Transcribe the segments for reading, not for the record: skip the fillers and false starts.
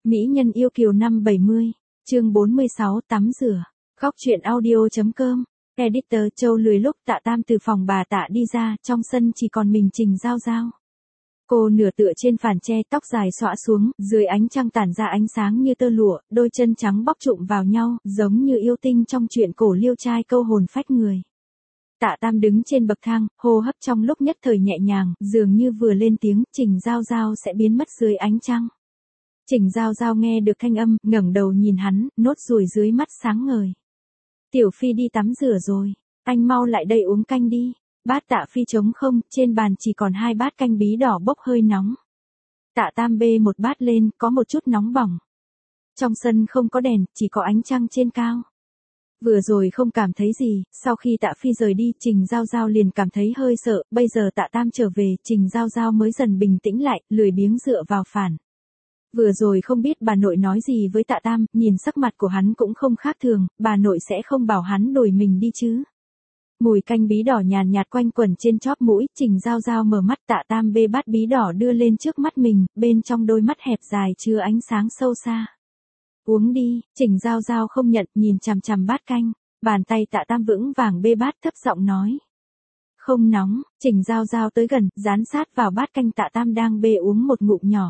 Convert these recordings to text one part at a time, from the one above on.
Mỹ nhân yêu kiều năm 70, chương 46 tắm rửa. Góc truyện audio.com. Editor Châu lười lúc Tạ Tam từ phòng bà Tạ đi ra, trong sân chỉ còn mình Trình Giao Giao. Cô nửa tựa trên phản tre, tóc dài xõa xuống, dưới ánh trăng tản ra ánh sáng như tơ lụa, đôi chân trắng bóc trụm vào nhau, giống như yêu tinh trong truyện cổ liêu trai câu hồn phách người. Tạ Tam đứng trên bậc thang, hô hấp trong lúc nhất thời nhẹ nhàng, dường như vừa lên tiếng, Trình Giao Giao sẽ biến mất dưới ánh trăng. Trình Giao Giao nghe được thanh âm, ngẩng đầu nhìn hắn, nốt ruồi dưới mắt sáng ngời. Tiểu Phi đi tắm rửa rồi, anh mau lại đây uống canh đi. Bát Tạ Phi trống không, trên bàn chỉ còn 2 bát canh bí đỏ bốc hơi nóng. Tạ Tam bê một bát lên, có một chút nóng bỏng. Trong sân không có đèn, chỉ có ánh trăng trên cao. Vừa rồi không cảm thấy gì, sau khi Tạ Phi rời đi, Trình Giao Giao liền cảm thấy hơi sợ, bây giờ Tạ Tam trở về, Trình Giao Giao mới dần bình tĩnh lại, lười biếng dựa vào phản. Vừa rồi không biết bà nội nói gì với Tạ Tam, nhìn sắc mặt của hắn cũng không khác thường, bà nội sẽ không bảo hắn đổi mình đi chứ. Mùi canh bí đỏ nhàn nhạt quanh quẩn trên chóp mũi, Trình Giao Giao mở mắt, Tạ Tam bê bát bí đỏ đưa lên trước mắt mình, bên trong đôi mắt hẹp dài chứa ánh sáng sâu xa. Uống đi, Trình Giao Giao không nhận, nhìn chằm chằm bát canh, bàn tay Tạ Tam vững vàng bê bát thấp giọng nói. Không nóng, Trình Giao Giao tới gần, dán sát vào bát canh Tạ Tam đang bê uống một ngụm nhỏ.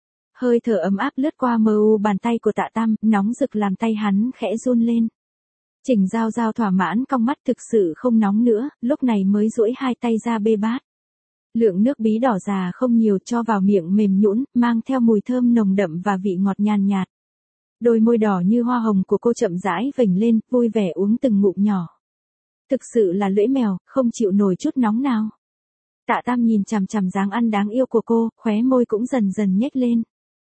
Hơi thở ấm áp lướt qua mờ u bàn tay của Tạ Tam, nóng rực làm tay hắn khẽ run lên. Trình Giao Giao thỏa mãn cong mắt, thực sự không nóng nữa, lúc này mới duỗi 2 tay ra bê bát. Lượng nước bí đỏ già không nhiều, cho vào miệng mềm nhũn, mang theo mùi thơm nồng đậm và vị ngọt nhàn nhạt. Đôi môi đỏ như hoa hồng của cô chậm rãi vểnh lên, vui vẻ uống từng ngụm nhỏ. Thực sự là lưỡi mèo, không chịu nổi chút nóng nào. Tạ Tam nhìn chằm chằm dáng ăn đáng yêu của cô, khóe môi cũng dần dần nhếch lên.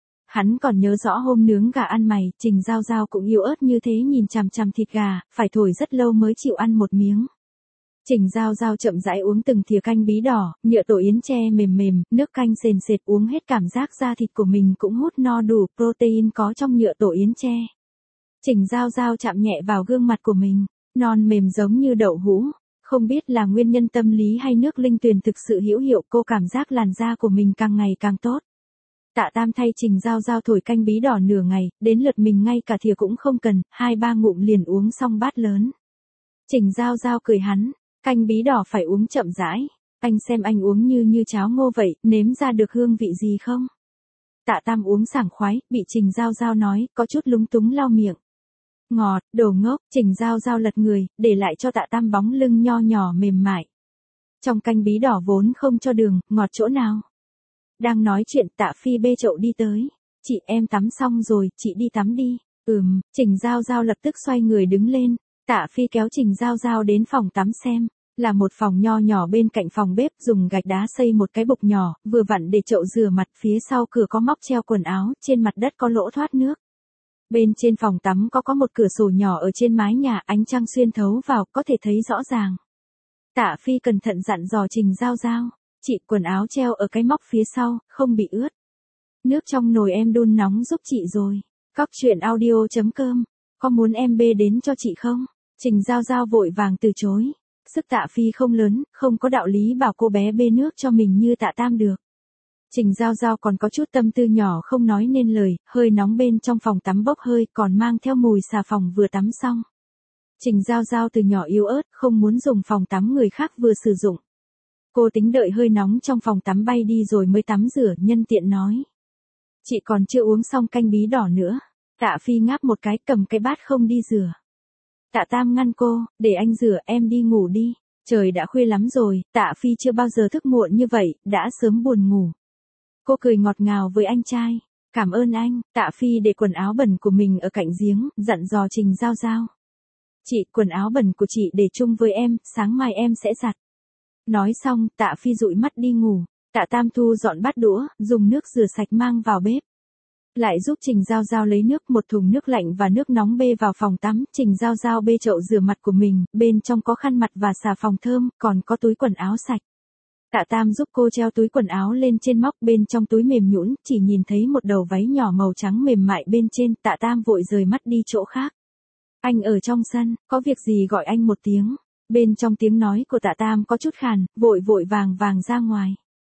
Hắn còn nhớ rõ hôm nướng gà ăn mày, Trình Giao Giao cũng yếu ớt như thế nhìn chằm chằm thịt gà, phải thổi rất lâu mới chịu ăn một miếng. Trình Giao Giao chậm rãi uống từng thìa canh bí đỏ, nhựa tổ yến tre mềm mềm, nước canh sền sệt, uống hết cảm giác da thịt của mình cũng hút no đủ protein có trong nhựa tổ yến tre. Trình Giao Giao chạm nhẹ vào gương mặt của mình, non mềm giống như đậu hũ, không biết là nguyên nhân tâm lý hay nước linh tuyền thực sự hữu hiệu, cô cảm giác làn da của mình càng ngày càng tốt. Tạ Tam thay Trình Giao Giao thổi canh bí đỏ nửa ngày, đến lượt mình ngay cả thìa cũng không cần, 2-3 ngụm liền uống xong bát lớn. Trình Giao Giao cười hắn, canh bí đỏ phải uống chậm rãi, anh xem anh uống như cháo ngô vậy, nếm ra được hương vị gì không? Tạ Tam uống sảng khoái, bị Trình Giao Giao nói, có chút lúng túng lau miệng. Ngọt, đồ ngốc, Trình Giao Giao lật người, để lại cho Tạ Tam bóng lưng nho nhỏ mềm mại. Trong canh bí đỏ vốn không cho đường, ngọt chỗ nào? Đang nói chuyện, Tạ Phi bê chậu đi tới. Chị em tắm xong rồi, chị đi tắm đi. Trình Giao Giao lập tức xoay người đứng lên. Tạ Phi kéo Trình Giao Giao đến phòng tắm xem. Là một phòng nho nhỏ bên cạnh phòng bếp, dùng gạch đá xây một cái bục nhỏ, vừa vặn để chậu rửa mặt, phía sau cửa có móc treo quần áo, trên mặt đất có lỗ thoát nước. Bên trên phòng tắm có một cửa sổ nhỏ ở trên mái nhà, ánh trăng xuyên thấu vào, có thể thấy rõ ràng. Tạ Phi cẩn thận dặn dò Trình Giao Giao. Chị, quần áo treo ở cái móc phía sau, không bị ướt. Nước trong nồi em đun nóng giúp chị rồi. Góc truyện audio.com. Có muốn em bê đến cho chị không? Trình Giao Giao vội vàng từ chối. Sức Tạ Phi không lớn, không có đạo lý bảo cô bé bê nước cho mình như Tạ Tam được. Trình Giao Giao còn có chút tâm tư nhỏ không nói nên lời, hơi nóng bên trong phòng tắm bốc hơi, còn mang theo mùi xà phòng vừa tắm xong. Trình Giao Giao từ nhỏ yếu ớt, không muốn dùng phòng tắm người khác vừa sử dụng. Cô tính đợi hơi nóng trong phòng tắm bay đi rồi mới tắm rửa, nhân tiện nói. Chị còn chưa uống xong canh bí đỏ nữa. Tạ Phi ngáp một cái, cầm cái bát không đi rửa. Tạ Tam ngăn cô, để anh rửa, em đi ngủ đi. Trời đã khuya lắm rồi, Tạ Phi chưa bao giờ thức muộn như vậy, đã sớm buồn ngủ. Cô cười ngọt ngào với anh trai. Cảm ơn anh. Tạ Phi để quần áo bẩn của mình ở cạnh giếng, dặn dò Trình Giao Giao. Chị, quần áo bẩn của chị để chung với em, sáng mai em sẽ giặt. Nói xong, Tạ Phi dụi mắt đi ngủ. Tạ Tam thu dọn bát đũa, dùng nước rửa sạch mang vào bếp. Lại giúp Trình Giao Giao lấy nước, một thùng nước lạnh và nước nóng bê vào phòng tắm. Trình Giao Giao bê chậu rửa mặt của mình, bên trong có khăn mặt và xà phòng thơm, còn có túi quần áo sạch. Tạ Tam giúp cô treo túi quần áo lên trên móc, bên trong túi mềm nhũn, chỉ nhìn thấy một đầu váy nhỏ màu trắng mềm mại bên trên. Tạ Tam vội rời mắt đi chỗ khác. Anh ở trong sân, có việc gì gọi anh một tiếng. Bên trong tiếng nói của Tạ Tam có chút khàn, vội vàng ra ngoài.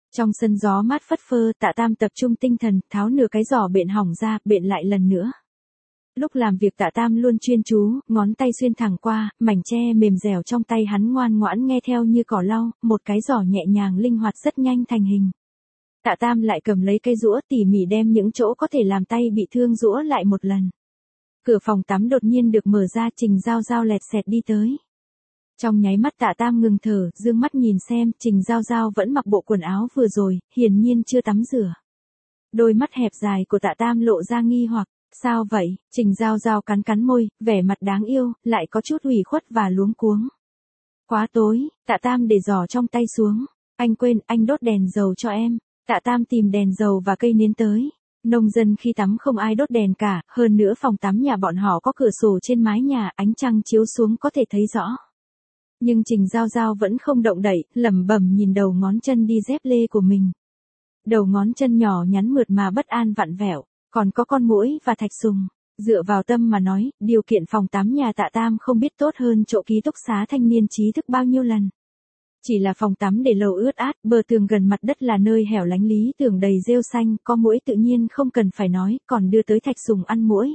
Trong sân gió mát phất phơ, Tạ Tam tập trung tinh thần, tháo nửa cái giỏ bện hỏng ra, bện lại lần nữa. Lúc làm việc Tạ Tam luôn chuyên chú, ngón tay xuyên thẳng qua, mảnh tre mềm dẻo trong tay hắn ngoan ngoãn nghe theo như cỏ lau, một cái giỏ nhẹ nhàng linh hoạt rất nhanh thành hình. Tạ Tam lại cầm lấy cây rũa tỉ mỉ đem những chỗ có thể làm tay bị thương rũa lại một lần. Cửa phòng tắm đột nhiên được mở ra, Trình Giao Giao lẹt xẹt đi tới. Trong nháy mắt Tạ Tam ngừng thở, dương mắt nhìn xem, Trình Giao Giao vẫn mặc bộ quần áo vừa rồi, hiển nhiên chưa tắm rửa. Đôi mắt hẹp dài của Tạ Tam lộ ra nghi hoặc, sao vậy? Trình Giao Giao cắn cắn môi, vẻ mặt đáng yêu, lại có chút ủy khuất và luống cuống. Quá tối, Tạ Tam để giỏ trong tay xuống. Anh quên, anh đốt đèn dầu cho em. Tạ Tam tìm đèn dầu và cây nến tới. Nông dân khi tắm không ai đốt đèn cả, hơn nữa phòng tắm nhà bọn họ có cửa sổ trên mái nhà, ánh trăng chiếu xuống có thể thấy rõ. Nhưng Trình Giao Giao vẫn không động đậy, lẩm bẩm nhìn đầu ngón chân đi dép lê của mình. Đầu ngón chân nhỏ nhắn mượt mà bất an vặn vẹo, còn có con muỗi và thạch sùng. Dựa vào tâm mà nói, điều kiện phòng tắm nhà Tạ Tam không biết tốt hơn chỗ ký túc xá thanh niên trí thức bao nhiêu lần. Chỉ là phòng tắm để lầu ướt át, bờ tường gần mặt đất là nơi hẻo lánh lý tưởng đầy rêu xanh, có muỗi tự nhiên không cần phải nói, còn đưa tới thạch sùng ăn muỗi.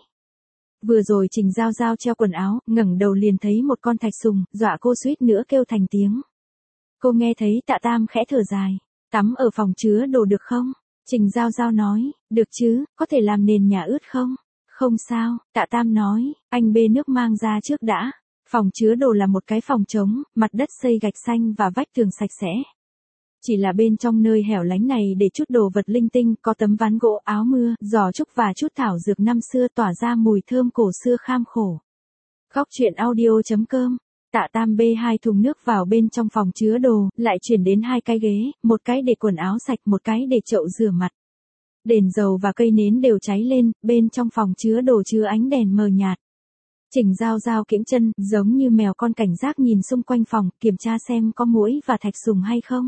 Vừa rồi Trình Giao Giao treo quần áo, ngẩng đầu liền thấy một con thạch sùng, dọa cô suýt nữa kêu thành tiếng. Cô nghe thấy Tạ Tam khẽ thở dài, tắm ở phòng chứa đồ được không? Trình Giao Giao nói, được chứ, có thể làm nền nhà ướt không? Không sao, Tạ Tam nói, anh bê nước mang ra trước đã. Phòng chứa đồ là một cái phòng trống, mặt đất xây gạch xanh và vách tường sạch sẽ. Chỉ là bên trong nơi hẻo lánh này để chút đồ vật linh tinh, có tấm ván gỗ, áo mưa, giỏ trúc và chút thảo dược năm xưa tỏa ra mùi thơm cổ xưa kham khổ. Góc truyện audio.com. Tạ Tam bê 2 thùng nước vào bên trong phòng chứa đồ, lại chuyển đến 2 cái ghế, một cái để quần áo sạch, một cái để chậu rửa mặt. Đèn dầu và cây nến đều cháy lên, bên trong phòng chứa đồ chứa ánh đèn mờ nhạt. Trình Giao Giao kiễng chân, giống như mèo con cảnh giác nhìn xung quanh phòng, kiểm tra xem có muỗi và thạch sùng hay không.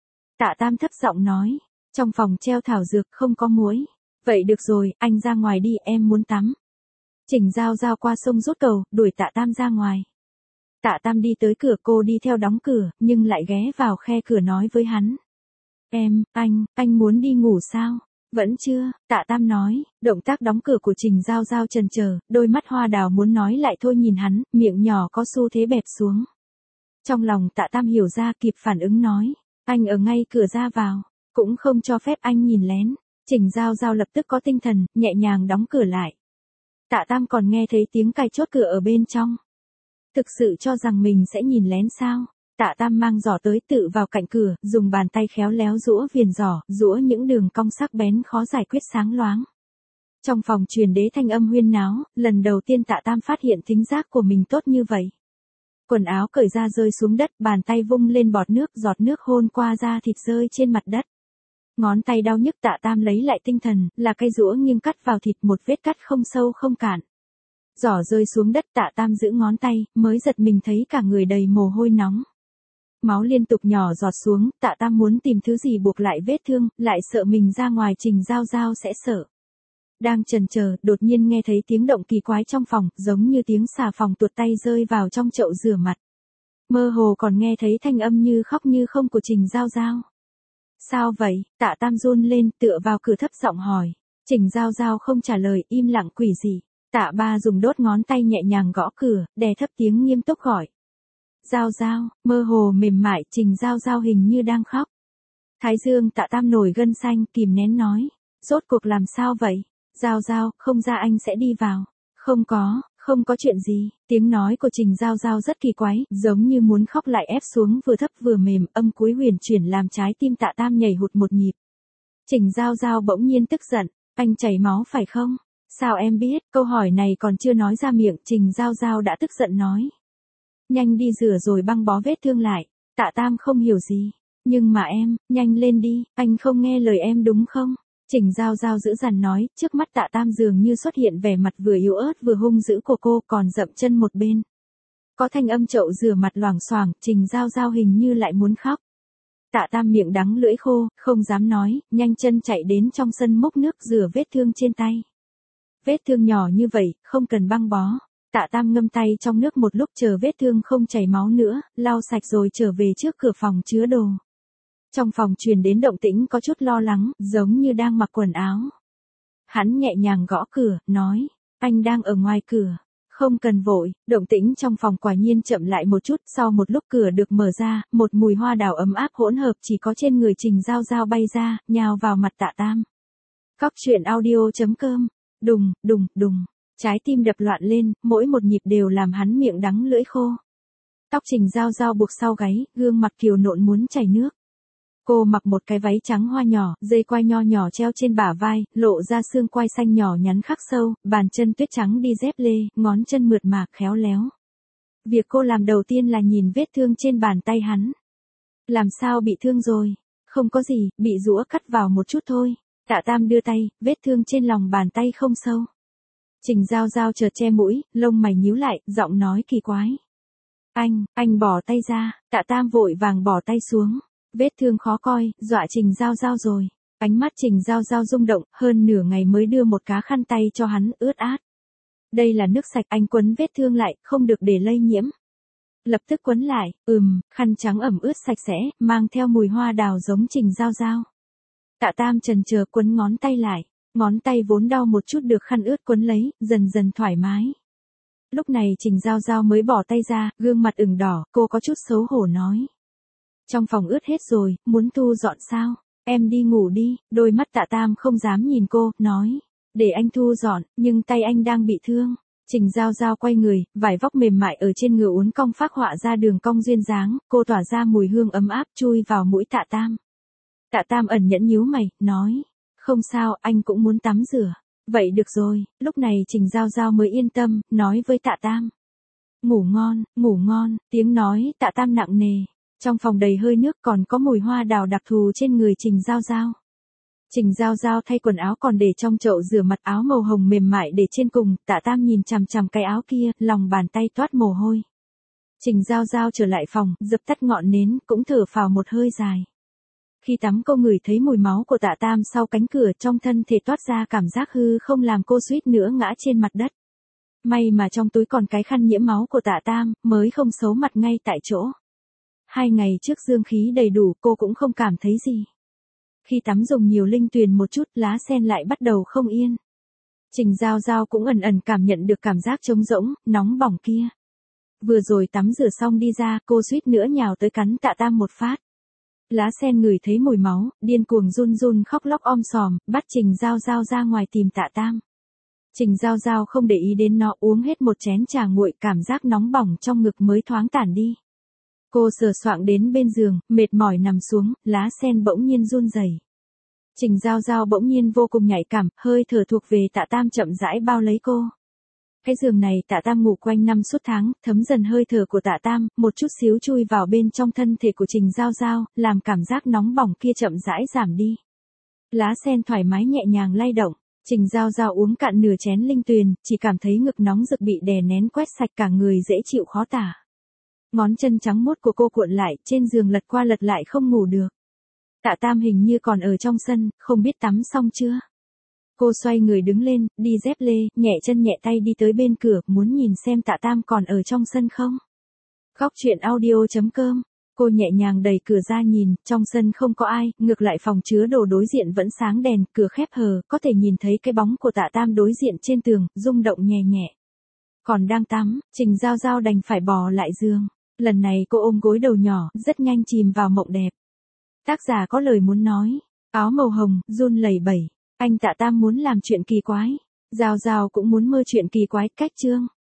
Tạ Tam thấp giọng nói, trong phòng treo thảo dược không có muỗi. Vậy được rồi, anh ra ngoài đi, em muốn tắm. Trình Giao Giao qua sông rút cầu, đuổi Tạ Tam ra ngoài. Tạ Tam đi tới cửa, cô đi theo đóng cửa, nhưng lại ghé vào khe cửa nói với hắn. Anh muốn đi ngủ sao? Vẫn chưa, Tạ Tam nói, động tác đóng cửa của Trình Giao Giao chần chờ, đôi mắt hoa đào muốn nói lại thôi nhìn hắn, miệng nhỏ có xu thế bẹp xuống. Trong lòng Tạ Tam hiểu ra, kịp phản ứng nói, anh ở ngay cửa ra vào, cũng không cho phép anh nhìn lén. Trình Giao Giao lập tức có tinh thần, nhẹ nhàng đóng cửa lại. Tạ Tam còn nghe thấy tiếng cài chốt cửa ở bên trong. Thực sự cho rằng mình sẽ nhìn lén sao? Tạ Tam mang giỏ tới tự vào cạnh cửa, dùng bàn tay khéo léo giũa viền giỏ, giũa những đường cong sắc bén khó giải quyết sáng loáng. Trong phòng truyền đến thanh âm huyên náo, lần đầu tiên Tạ Tam phát hiện thính giác của mình tốt như vậy. Quần áo cởi ra rơi xuống đất, bàn tay vung lên bọt nước, giọt nước hôn qua da thịt rơi trên mặt đất. Ngón tay đau nhức, Tạ Tam lấy lại tinh thần, là cây giũa nghiêng cắt vào thịt, một vết cắt không sâu không cạn. Giỏ rơi xuống đất, Tạ Tam giữ ngón tay, mới giật mình thấy cả người đầy mồ hôi nóng. Máu liên tục nhỏ giọt xuống, Tạ Tam muốn tìm thứ gì buộc lại vết thương, lại sợ mình ra ngoài Trình Giao Giao sẽ sợ. Đang chần chờ, đột nhiên nghe thấy tiếng động kỳ quái trong phòng, giống như tiếng xà phòng tuột tay rơi vào trong chậu rửa mặt. Mơ hồ còn nghe thấy thanh âm như khóc như không của Trình Giao Giao. Sao vậy? Tạ Tam run lên, tựa vào cửa thấp giọng hỏi. Trình Giao Giao không trả lời, im lặng quỷ dị. Tạ Ba dùng đốt ngón tay nhẹ nhàng gõ cửa, đè thấp tiếng nghiêm túc gọi. Giao Giao, mơ hồ mềm mại, Trình Giao Giao hình như đang khóc. Thái dương Tạ Tam nổi gân xanh, kìm nén nói. Rốt cuộc làm sao vậy? Giao Giao, không ra anh sẽ đi vào. Không có chuyện gì. Tiếng nói của Trình Giao Giao rất kỳ quái, giống như muốn khóc lại ép xuống vừa thấp vừa mềm, âm cuối huyền chuyển làm trái tim Tạ Tam nhảy hụt một nhịp. Trình Giao Giao bỗng nhiên tức giận, anh chảy máu phải không? Sao em biết? Câu hỏi này còn chưa nói ra miệng, Trình Giao Giao đã tức giận nói. Nhanh đi rửa rồi băng bó vết thương lại. Tạ Tam không hiểu gì. Nhưng mà em, nhanh lên đi, anh không nghe lời em đúng không? Trình Giao Giao giữ dằn nói, trước mắt Tạ Tam dường như xuất hiện vẻ mặt vừa yếu ớt vừa hung dữ của cô, còn dậm chân một bên. Có thanh âm chậu rửa mặt loảng xoảng, Trình Giao Giao hình như lại muốn khóc. Tạ Tam miệng đắng lưỡi khô, không dám nói, nhanh chân chạy đến trong sân múc nước rửa vết thương trên tay. Vết thương nhỏ như vậy, không cần băng bó. Tạ Tam ngâm tay trong nước một lúc chờ vết thương không chảy máu nữa, lau sạch rồi trở về trước cửa phòng chứa đồ. Trong phòng truyền đến động tĩnh có chút lo lắng, giống như đang mặc quần áo. Hắn nhẹ nhàng gõ cửa, nói, anh đang ở ngoài cửa. Không cần vội, động tĩnh trong phòng quả nhiên chậm lại một chút, sau một lúc cửa được mở ra, một mùi hoa đào ấm áp hỗn hợp chỉ có trên người Trình Giao Giao bay ra, nhào vào mặt Tạ Tam. Cóc truyện audio.com, đùng, đùng, đùng, trái tim đập loạn lên, mỗi một nhịp đều làm hắn miệng đắng lưỡi khô. Tóc Trình Giao Giao buộc sau gáy, gương mặt kiều nộn muốn chảy nước. Cô mặc một cái váy trắng hoa nhỏ, dây quai nho nhỏ treo trên bả vai, lộ ra xương quai xanh nhỏ nhắn khắc sâu, bàn chân tuyết trắng đi dép lê, ngón chân mượt mà khéo léo. Việc cô làm đầu tiên là nhìn vết thương trên bàn tay hắn. Làm sao bị thương rồi? Không có gì, bị rũa cắt vào một chút thôi. Tạ Tam đưa tay, vết thương trên lòng bàn tay không sâu. Trình Giao Giao chợt che mũi, lông mày nhíu lại, giọng nói kỳ quái. Anh bỏ tay ra, Tạ Tam vội vàng bỏ tay xuống. Vết thương khó coi, dọa Trình Giao Giao rồi. Ánh mắt Trình Giao Giao rung động, hơn nửa ngày mới đưa một cá khăn tay cho hắn, ướt át. Đây là nước sạch, anh quấn vết thương lại, không được để lây nhiễm. Lập tức quấn lại, khăn trắng ẩm ướt sạch sẽ, mang theo mùi hoa đào giống Trình Giao Giao. Tạ Tam chần chờ quấn ngón tay lại, ngón tay vốn đau một chút được khăn ướt quấn lấy, dần dần thoải mái. Lúc này Trình Giao Giao mới bỏ tay ra, gương mặt ửng đỏ, cô có chút xấu hổ nói. Trong phòng ướt hết rồi, muốn thu dọn sao? Em đi ngủ đi, đôi mắt Tạ Tam không dám nhìn cô, nói. Để anh thu dọn, nhưng tay anh đang bị thương. Trình Giao Giao quay người, vải vóc mềm mại ở trên ngựa uốn cong phác họa ra đường cong duyên dáng, cô tỏa ra mùi hương ấm áp chui vào mũi Tạ Tam. Tạ Tam ẩn nhẫn nhíu mày, nói. Không sao, anh cũng muốn tắm rửa. Vậy được rồi, lúc này Trình Giao Giao mới yên tâm, nói với Tạ Tam. Ngủ ngon, tiếng nói Tạ Tam nặng nề. Trong phòng đầy hơi nước còn có mùi hoa đào đặc thù trên người Trình Giao Giao. Trình Giao Giao thay quần áo còn để trong chậu rửa mặt, áo màu hồng mềm mại để trên cùng, Tạ Tam nhìn chằm chằm cái áo kia, lòng bàn tay toát mồ hôi. Trình Giao Giao trở lại phòng, dập tắt ngọn nến, cũng thở phào một hơi dài. Khi tắm cô ngửi thấy mùi máu của Tạ Tam sau cánh cửa, trong thân thể toát ra cảm giác hư không làm cô suýt nữa ngã trên mặt đất. May mà trong túi còn cái khăn nhiễm máu của Tạ Tam, mới không xấu mặt ngay tại chỗ. 2 ngày trước dương khí đầy đủ, cô cũng không cảm thấy gì. Khi tắm dùng nhiều linh tuyền một chút, lá sen lại bắt đầu không yên. Trình Giao Giao cũng ẩn ẩn cảm nhận được cảm giác trống rỗng, nóng bỏng kia. Vừa rồi tắm rửa xong đi ra, cô suýt nữa nhào tới cắn Tạ Tam một phát. Lá sen ngửi thấy mùi máu, điên cuồng run run khóc lóc om sòm, bắt Trình Giao Giao ra ngoài tìm Tạ Tam. Trình Giao Giao không để ý đến nó, uống hết một chén trà nguội, cảm giác nóng bỏng trong ngực mới thoáng tản đi. Cô sờ soạng đến bên giường, mệt mỏi nằm xuống, lá sen bỗng nhiên run rẩy. Trình Giao Giao bỗng nhiên vô cùng nhạy cảm, hơi thở thuộc về Tạ Tam chậm rãi bao lấy cô. Cái giường này Tạ Tam ngủ quanh năm suốt tháng, thấm dần hơi thở của Tạ Tam, một chút xíu chui vào bên trong thân thể của Trình Giao Giao, làm cảm giác nóng bỏng kia chậm rãi giảm đi. Lá sen thoải mái nhẹ nhàng lay động, Trình Giao Giao uống cạn nửa chén linh tuyền, chỉ cảm thấy ngực nóng rực bị đè nén quét sạch, cả người dễ chịu khó tả. Ngón chân trắng muốt của cô cuộn lại, trên giường lật qua lật lại không ngủ được. Tạ Tam hình như còn ở trong sân, không biết tắm xong chưa. Cô xoay người đứng lên, đi dép lê, nhẹ chân nhẹ tay đi tới bên cửa, muốn nhìn xem Tạ Tam còn ở trong sân không. Cóc truyện audio.com, cô nhẹ nhàng đẩy cửa ra nhìn, trong sân không có ai, ngược lại phòng chứa đồ đối diện vẫn sáng đèn, cửa khép hờ, có thể nhìn thấy cái bóng của Tạ Tam đối diện trên tường, rung động nhẹ nhẹ. Còn đang tắm, Trình Giao Giao đành phải bò lại giường. Lần này cô ôm gối đầu nhỏ, rất nhanh chìm vào mộng đẹp. Tác giả có lời muốn nói. Áo màu hồng, run lẩy bẩy. Anh Tạ Tam muốn làm chuyện kỳ quái. Giao Giao cũng muốn mơ chuyện kỳ quái, cách chương.